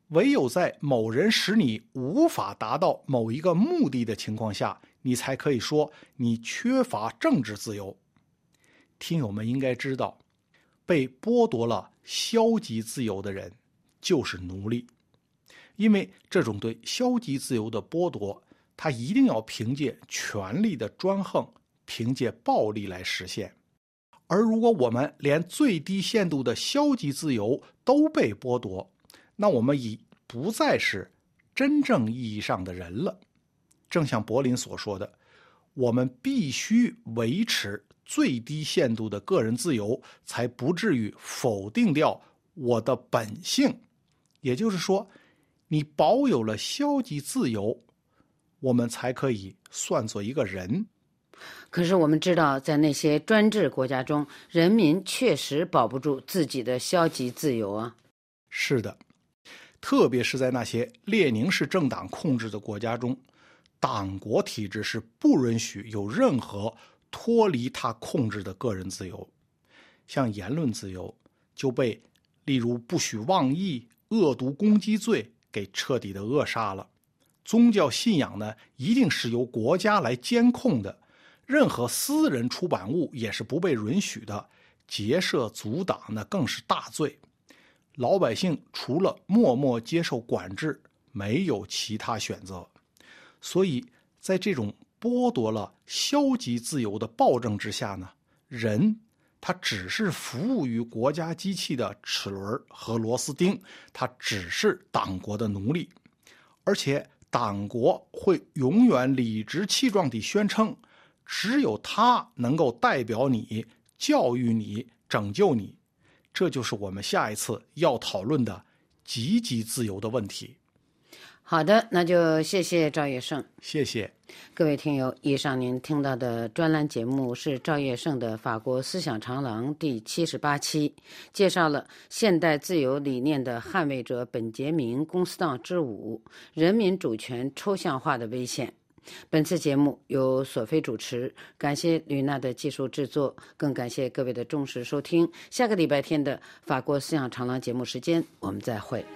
唯有在某人使你无法达到某一个目的的情况下，你才可以说你缺乏政治自由。听友们应该知道，被剥夺了消极自由的人就是奴隶，因为这种对消极自由的剥夺，它一定要凭借权力的专横，凭借暴力来实现。而如果我们连最低限度的消极自由都被剥夺，那我们已不再是真正意义上的人了。正像柏林所说的，我们必须维持最低限度的个人自由，才不至于否定掉我的本性。也就是说，你保有了消极自由，我们才可以算作一个人。 可是我们知道，在那些专制国家中，人民确实保不住自己的消极自由啊。 是的，特别是在那些列宁式政党控制的国家中，党国体制是不允许有任何脱离他控制的个人自由。像言论自由就被例如不许妄议、恶毒攻击罪给彻底的扼杀了。宗教信仰呢，一定是由国家来监控的，任何私人出版物也是不被允许的，结社阻挡那更是大罪。老百姓除了默默接受管制，没有其他选择。所以在这种剥夺了消极自由的暴政之下呢，人他只是服务于国家机器的齿轮和螺丝钉，他只是党国的奴隶。而且党国会永远理直气壮地宣称，只有他能够代表你、教育你、拯救你。这就是我们下一次要讨论的积极自由的问题。 好的，那就谢谢赵业胜。 谢谢各位听友，以上您听到的专栏节目是赵业胜的《法国思想长廊》第七十八期，介绍了现代自由理念的捍卫者本杰明·龚斯当之五：人民主权抽象化的危险。本次节目由索菲主持，感谢吕娜的技术制作，更感谢各位的忠实收听。下个礼拜天的法国思想长廊节目时间，我们再会。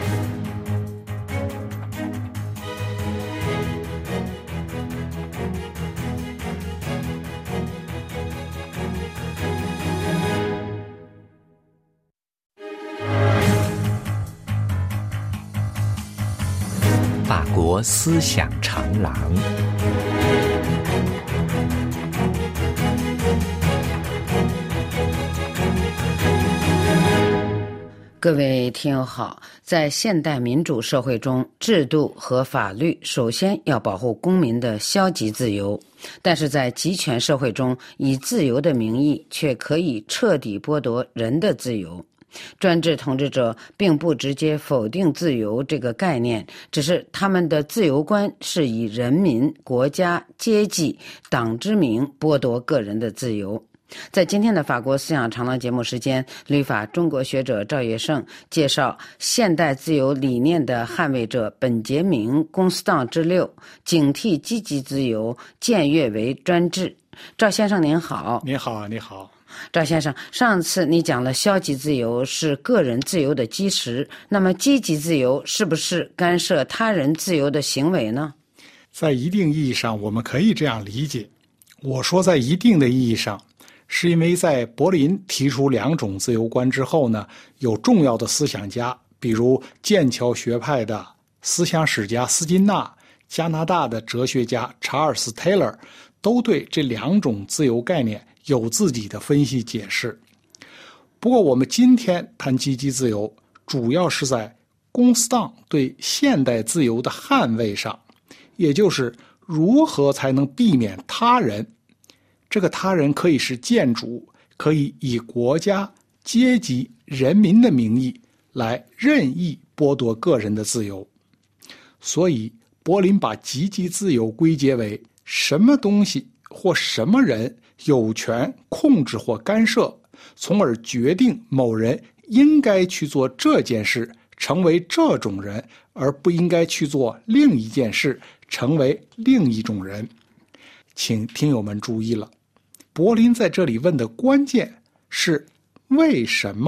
法国思想长廊。 各位听友好，在现代民主社会中，制度和法律首先要保护公民的消极自由，但是在集权社会中，以自由的名义却可以彻底剥夺人的自由。专制统治者并不直接否定自由这个概念，只是他们的自由观是以人民、国家、阶级、党之名剥夺个人的自由。在今天的法国思想长廊节目时间，旅法中国学者赵业胜介绍现代自由理念的捍卫者本杰明·龚斯当之六：警惕积极自由，僭越为专制。赵先生您好。 你好，你好。 赵先生，上次你讲了消极自由是个人自由的基石，那么积极自由是不是干涉他人自由的行为呢？ 在一定意义上，我们可以这样理解。我说在一定的意义上，是因为在柏林提出两种自由观之后呢，有重要的思想家，比如剑桥学派的思想史家斯金纳、加拿大的哲学家查尔斯·泰勒，都对这两种自由概念有自己的分析解释。不过我们今天谈积极自由，主要是在龚斯当对现代自由的捍卫上，也就是如何才能避免他人。这个他人可以是建主，可以以国家、阶级、人民的名义来任意剥夺个人的自由。所以柏林把积极自由归结为什么东西或什么人有权控制或干涉，从而决定某人应该去做这件事，成为这种人，而不应该去做另一件事，成为另一种人。请听友们注意了，柏林在这里问的关键是为什么，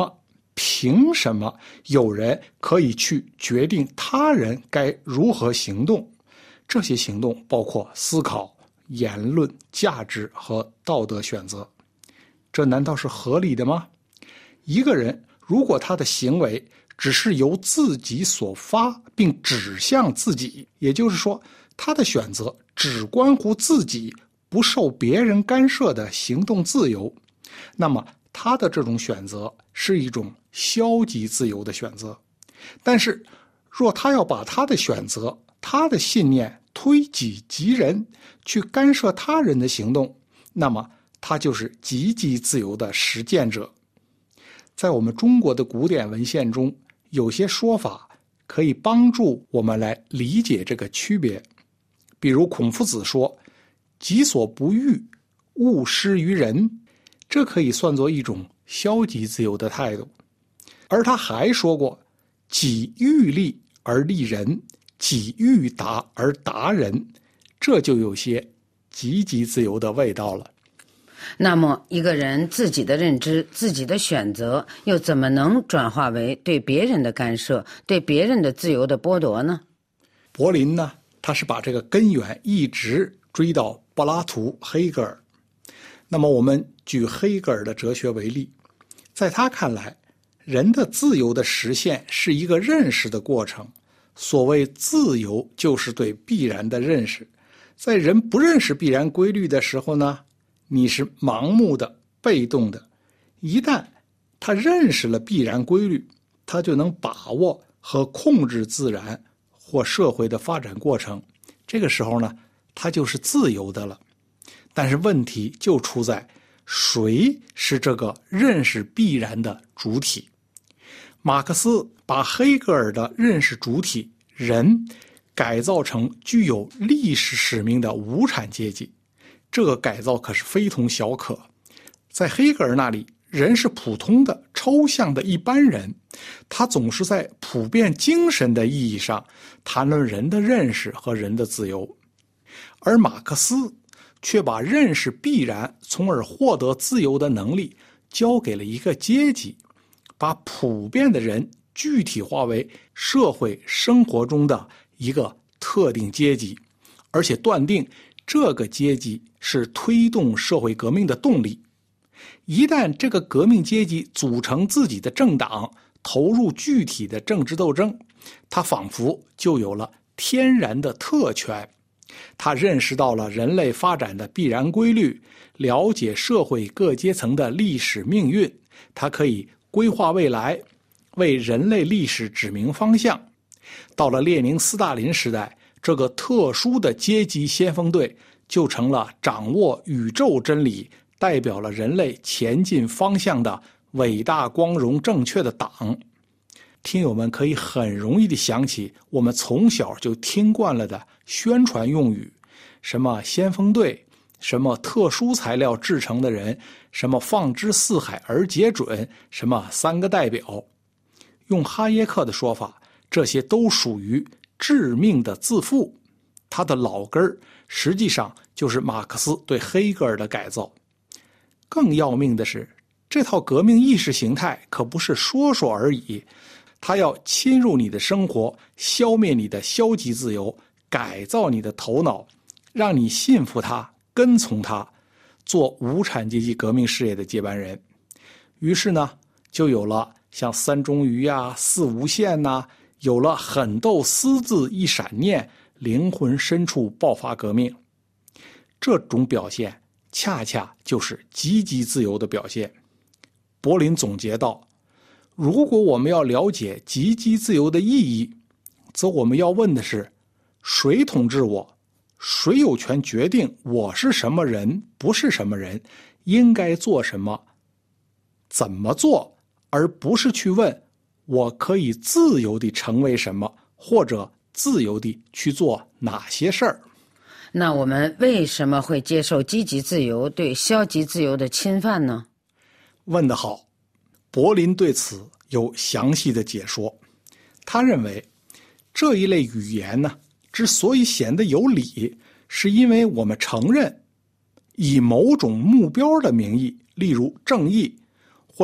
凭什么有人可以去决定他人该如何行动？这些行动包括思考、言论、价值和道德选择。这难道是合理的吗？一个人如果他的行为只是由自己所发并指向自己，也就是说他的选择只关乎自己，不受别人干涉的行动自由，那么他的这种选择是一种消极自由的选择。但是若他要把他的选择、他的信念推己及人，去干涉他人的行动，那么他就是积极自由的实践者。在我们中国的古典文献中，有些说法可以帮助我们来理解这个区别。比如孔夫子说，己所不欲，勿施于人，这可以算作一种消极自由的态度。而他还说过，己欲立而立人，己欲达而达人，这就有些积极自由的味道了。 那么一个人自己的认知、自己的选择，又怎么能转化为对别人的干涉、对别人的自由的剥夺呢？ 柏林呢，他是把这个根源一直追到柏拉图、黑格尔。那么我们举黑格尔的哲学为例，在他看来，人的自由的实现是一个认识的过程。所谓自由，就是对必然的认识。在人不认识必然规律的时候呢，你是盲目的、被动的。一旦他认识了必然规律，他就能把握和控制自然或社会的发展过程。这个时候呢，他就是自由的了。但是问题就出在谁是这个认识必然的主体。马克思把黑格尔的认识主体人改造成具有历史使命的无产阶级，这个改造可是非同小可。在黑格尔那里，人是普通的、抽象的一般人，他总是在普遍精神的意义上谈论人的认识和人的自由。而马克思却把认识必然从而获得自由的能力交给了一个阶级，把普遍的人具体化为社会生活中的一个特定阶级，而且断定这个阶级是推动社会革命的动力。一旦这个革命阶级组成自己的政党，投入具体的政治斗争，他仿佛就有了天然的特权。他认识到了人类发展的必然规律，了解社会各阶层的历史命运，他可以规划未来，为人类历史指明方向。到了列宁斯大林时代，这个特殊的阶级先锋队就成了掌握宇宙真理、代表了人类前进方向的伟大、光荣、正确的党。听友们可以很容易地想起我们从小就听惯了的宣传用语，什么先锋队，什么特殊材料制成的人，什么放之四海而皆准，什么三个代表。用哈耶克的说法，这些都属于致命的自负。它的老根儿实际上就是马克思对黑格尔的改造。更要命的是，这套革命意识形态可不是说说而已，它要侵入你的生活，消灭你的消极自由，改造你的头脑，让你信服它，跟从它，做无产阶级革命事业的接班人。于是呢，就有了像三中瑜啊、四无限呐、啊，有了狠斗私自一闪念，灵魂深处爆发革命。这种表现恰恰就是积极自由的表现。柏林总结道，如果我们要了解积极自由的意义，则我们要问的是，谁统治我？谁有权决定我是什么人，不是什么人，应该做什么，怎么做，而不是去问我可以自由地成为什么，或者自由地去做哪些事儿。 那我们为什么会接受积极自由对消极自由的侵犯呢？ 问得好，柏林对此有详细的解说。他认为，这一类语言呢，之所以显得有理，是因为我们承认，以某种目标的名义，例如正义或者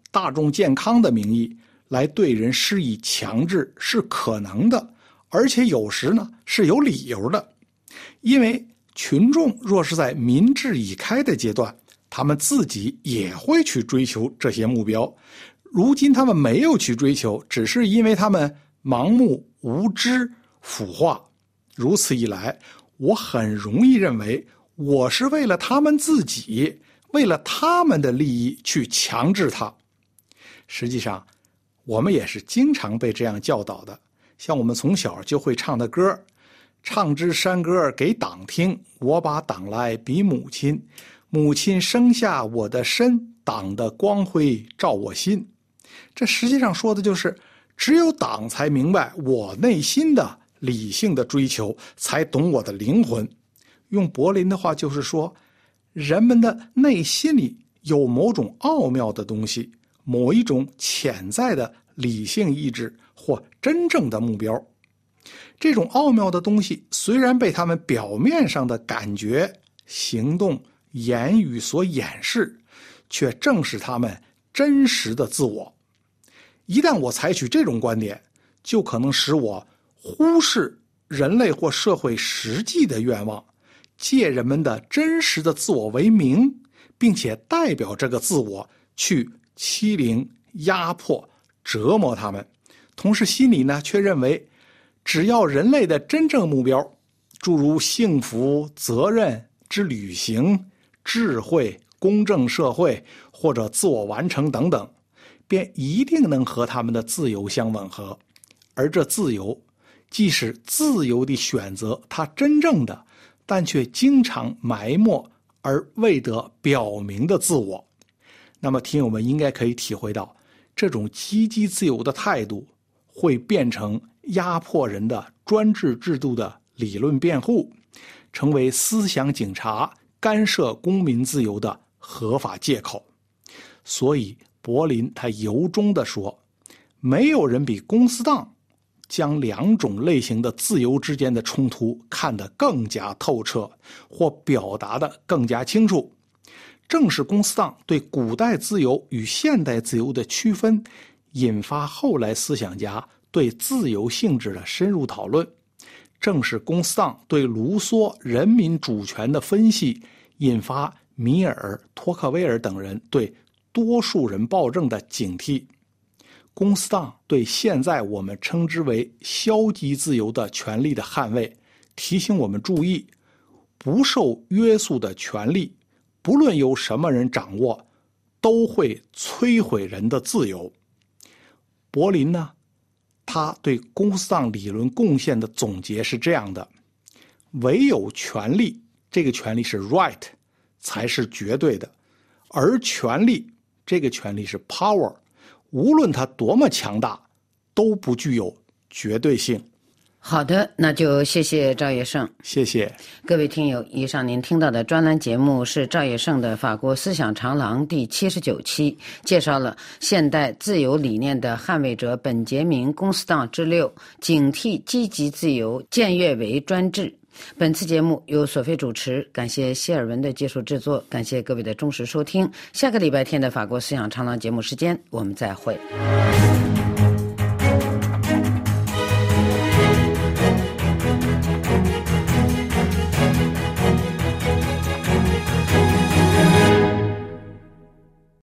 大众健康的名义来对人施以强制是可能的，而且有时呢是有理由的。因为群众若是在民智已开的阶段，他们自己也会去追求这些目标。如今他们没有去追求，只是因为他们盲目、无知、腐化。如此一来，我很容易认为我是为了他们自己，为了他们的利益去强制他。实际上，我们也是经常被这样教导的。像我们从小就会唱的歌，唱支山歌给党听，我把党来比母亲，母亲生下我的身，党的光辉照我心。这实际上说的就是，只有党才明白我内心的理性的追求，才懂我的灵魂。用柏林的话就是说，人们的内心里有某种奥妙的东西，某一种潜在的理性意志或真正的目标。这种奥妙的东西虽然被他们表面上的感觉、行动、言语所掩饰，却正是他们真实的自我。一旦我采取这种观点，就可能使我忽视人类或社会实际的愿望，借人们的真实的自我为名，并且代表这个自我去欺凌、压迫、折磨他们。同时心里呢，却认为只要人类的真正目标，诸如幸福、责任之履行、智慧、公正社会或者自我完成等等，便一定能和他们的自由相吻合。而这自由既是自由地选择它真正的，但却经常埋没而未得表明的自我。那么听友们应该可以体会到，这种积极自由的态度会变成压迫人的专制制度的理论辩护，成为思想警察干涉公民自由的合法借口。所以柏林他由衷地说，没有人比公司党将两种类型的自由之间的冲突看得更加透彻，或表达得更加清楚。正是公司党对古代自由与现代自由的区分，引发后来思想家对自由性质的深入讨论。正是公司党对卢梭人民主权的分析，引发米尔、托克维尔等人对多数人暴政的警惕。公司党对现在我们称之为消极自由的权利的捍卫，提醒我们注意，不受约束的权利，不论由什么人掌握，都会摧毁人的自由。柏林呢，他对公司党理论贡献的总结是这样的：唯有权利，这个权利是 right， 才是绝对的，而权利，这个权利是 power，无论它多么强大，都不具有绝对性。 好的，那就谢谢赵业胜。 谢谢各位听友，以上您听到的专栏节目是赵业胜的《法国思想长廊》第七十九期，介绍了现代自由理念的捍卫者本杰明·公斯当之六，警惕积极自由，僭越为专制。本次节目由索菲主持，感谢谢尔文的技术制作，感谢各位的忠实收听。下个礼拜天的法国思想长廊节目时间，我们再会。